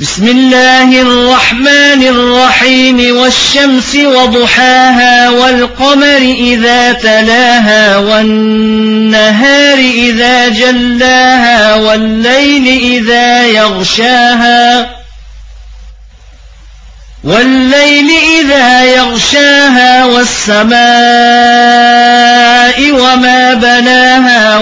بسم الله الرحمن الرحيم والشمس وضحاها والقمر إذا تلاها والنهار إذا جلاها والليل إذا يغشاها والسماء وما بناها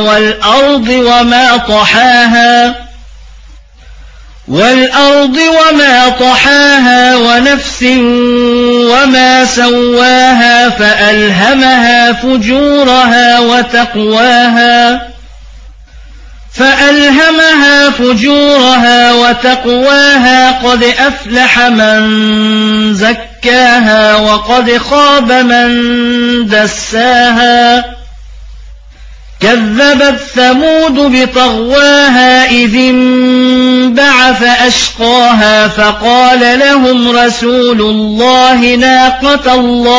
والأرض وما طحاها ونفس وما سواها فألهمها فجورها وتقواها قد أفلح من زكاها وقد خاب من دساها كذبت ثمود بطغواها إذ انبعث أشقاها فقال لهم رسول الله ناقة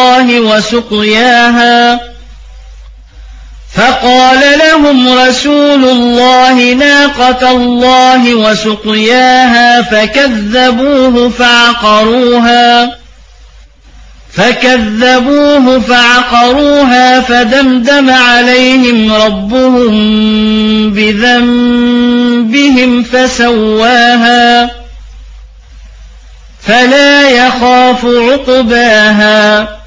الله وسقياها فكذبوه فعقروها فدمدم عليهم ربهم بذنبهم فسواها فلا يخاف عقباها